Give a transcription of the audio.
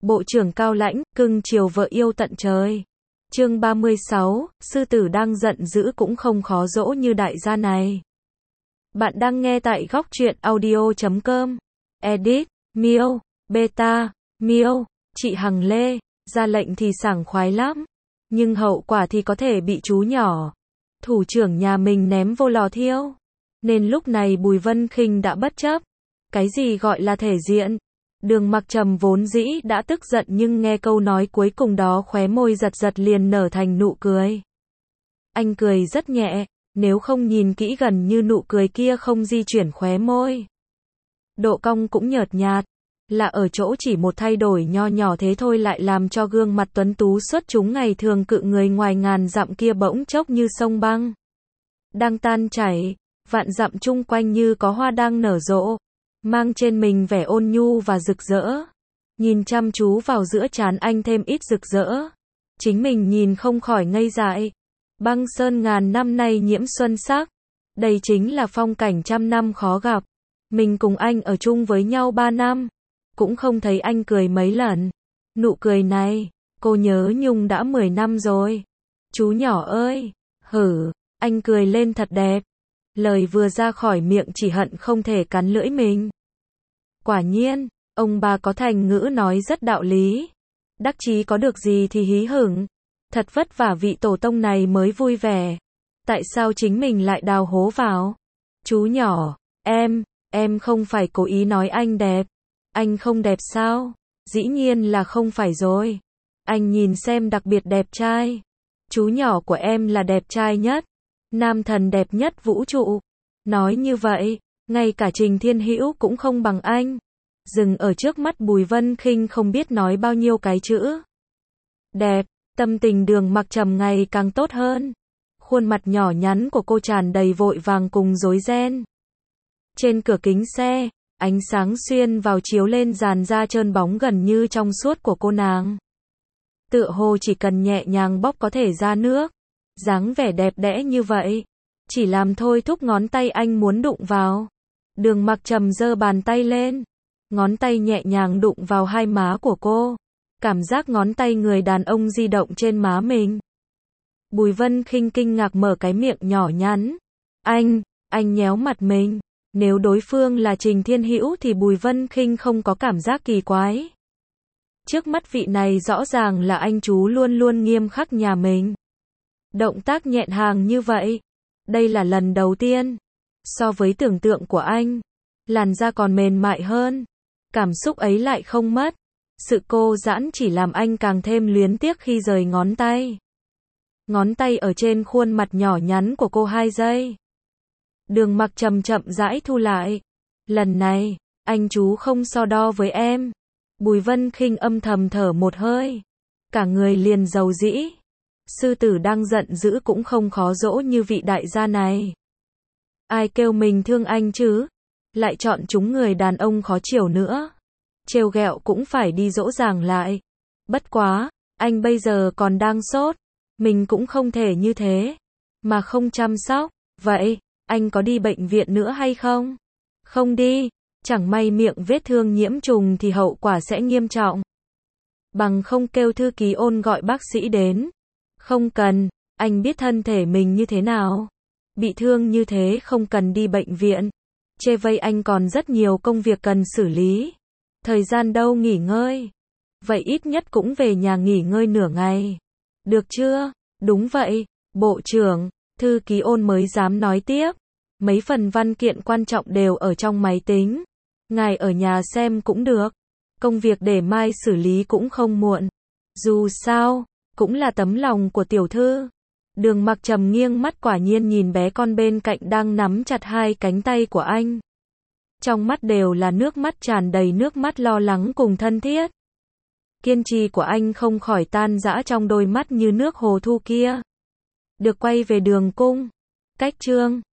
Bộ trưởng cao lãnh, cưng chiều vợ yêu tận trời. Chương 36, sư tử đang giận dữ cũng không khó dỗ như đại gia này. Bạn đang nghe tại góc truyện audio.com. Edit, Miêu, Beta, Miêu, chị Hằng Lê, ra lệnh thì sảng khoái lắm. Nhưng hậu quả thì có thể bị chú nhỏ, thủ trưởng nhà mình ném vô lò thiêu. Nên lúc này Bùi Vân Khinh đã bất chấp. Cái gì gọi là thể diện? Đường Mặc Trầm vốn dĩ đã tức giận nhưng nghe câu nói cuối cùng đó khóe môi giật giật liền nở thành nụ cười. Anh cười rất nhẹ, nếu không nhìn kỹ gần như nụ cười kia không di chuyển khóe môi. Độ cong cũng nhợt nhạt, là ở chỗ chỉ một thay đổi nho nhỏ thế thôi lại làm cho gương mặt tuấn tú xuất chúng ngày thường cự người ngoài ngàn dặm kia bỗng chốc như sông băng đang tan chảy, vạn dặm chung quanh như có hoa đang nở rộ, mang trên mình vẻ ôn nhu và rực rỡ. Nhìn chăm chú vào giữa trán anh thêm ít rực rỡ. Chính mình nhìn không khỏi ngây dại. Băng sơn ngàn năm nay nhiễm xuân sắc. Đây chính là phong cảnh trăm năm khó gặp. Mình cùng anh ở chung với nhau 3 năm. Cũng không thấy anh cười mấy lần. Nụ cười này, cô nhớ nhung đã 10 năm rồi. Chú nhỏ ơi, hử, anh cười lên thật đẹp. Lời vừa ra khỏi miệng chỉ hận không thể cắn lưỡi mình. Quả nhiên, ông bà có thành ngữ nói rất đạo lý. Đắc chí có được gì thì hí hửng. Thật vất vả vị tổ tông này mới vui vẻ. Tại sao chính mình lại đào hố vào? Chú nhỏ, em không phải cố ý nói anh đẹp. Anh không đẹp sao? Dĩ nhiên là không phải rồi. Anh nhìn xem đặc biệt đẹp trai. Chú nhỏ của em là đẹp trai nhất. Nam thần đẹp nhất vũ trụ. Nói như vậy, ngay cả Trình Thiên Hữu cũng không bằng anh. Dừng ở trước mắt Bùi Vân Khinh không biết nói bao nhiêu cái chữ. Đẹp, tâm tình Đường Mặc Trầm ngày càng tốt hơn. Khuôn mặt nhỏ nhắn của cô tràn đầy vội vàng cùng rối ren. Trên cửa kính xe, ánh sáng xuyên vào chiếu lên dàn da trơn bóng gần như trong suốt của cô nàng. Tựa hồ chỉ cần nhẹ nhàng bóp có thể ra nước. Dáng vẻ đẹp đẽ như vậy, chỉ làm thôi thúc ngón tay anh muốn đụng vào. Đường Mặc Trầm giơ bàn tay lên, ngón tay nhẹ nhàng đụng vào hai má của cô. Cảm giác ngón tay người đàn ông di động trên má mình. Bùi Vân Khinh kinh ngạc mở cái miệng nhỏ nhắn. Anh nhéo mặt mình. Nếu đối phương là Trình Thiên Hữu thì Bùi Vân Khinh không có cảm giác kỳ quái. Trước mắt vị này rõ ràng là anh chú luôn luôn nghiêm khắc nhà mình. Động tác nhẹ nhàng như vậy, đây là lần đầu tiên. So với tưởng tượng của anh, làn da còn mềm mại hơn. Cảm xúc ấy lại không mất. Sự cô giãn chỉ làm anh càng thêm luyến tiếc khi rời ngón tay. Ngón tay ở trên khuôn mặt nhỏ nhắn của cô 2 giây. Đường Mặc Trầm chậm rãi thu lại. Lần này, anh chú không so đo với em. Bùi Vân Khinh âm thầm thở một hơi. Cả người liền dầu dĩ. Sư tử đang giận dữ cũng không khó dỗ như vị đại gia này. Ai kêu mình thương anh chứ? Lại chọn chúng người đàn ông khó chiều nữa. Trêu ghẹo cũng phải đi dỗ dàng lại. Bất quá, anh bây giờ còn đang sốt. Mình cũng không thể như thế. Mà không chăm sóc. Vậy, anh có đi bệnh viện nữa hay không? Không đi. Chẳng may miệng vết thương nhiễm trùng thì hậu quả sẽ nghiêm trọng. Bằng không kêu thư ký Ôn gọi bác sĩ đến. Không cần, anh biết thân thể mình như thế nào. Bị thương như thế không cần đi bệnh viện. Chê vây anh còn rất nhiều công việc cần xử lý. Thời gian đâu nghỉ ngơi. Vậy ít nhất cũng về nhà nghỉ ngơi nửa ngày. Được chưa? Đúng vậy, Bộ trưởng, thư ký Ôn mới dám nói tiếp. Mấy phần văn kiện quan trọng đều ở trong máy tính. Ngài ở nhà xem cũng được. Công việc để mai xử lý cũng không muộn. Dù sao, cũng là tấm lòng của tiểu thư. Đường Mặc Trầm nghiêng mắt quả nhiên nhìn bé con bên cạnh đang nắm chặt 2 cánh tay của anh. Trong mắt đều là nước mắt tràn đầy nước mắt lo lắng cùng thân thiết. Kiên trì của anh không khỏi tan rã trong đôi mắt như nước hồ thu kia. Được quay về đường cung. Cách chương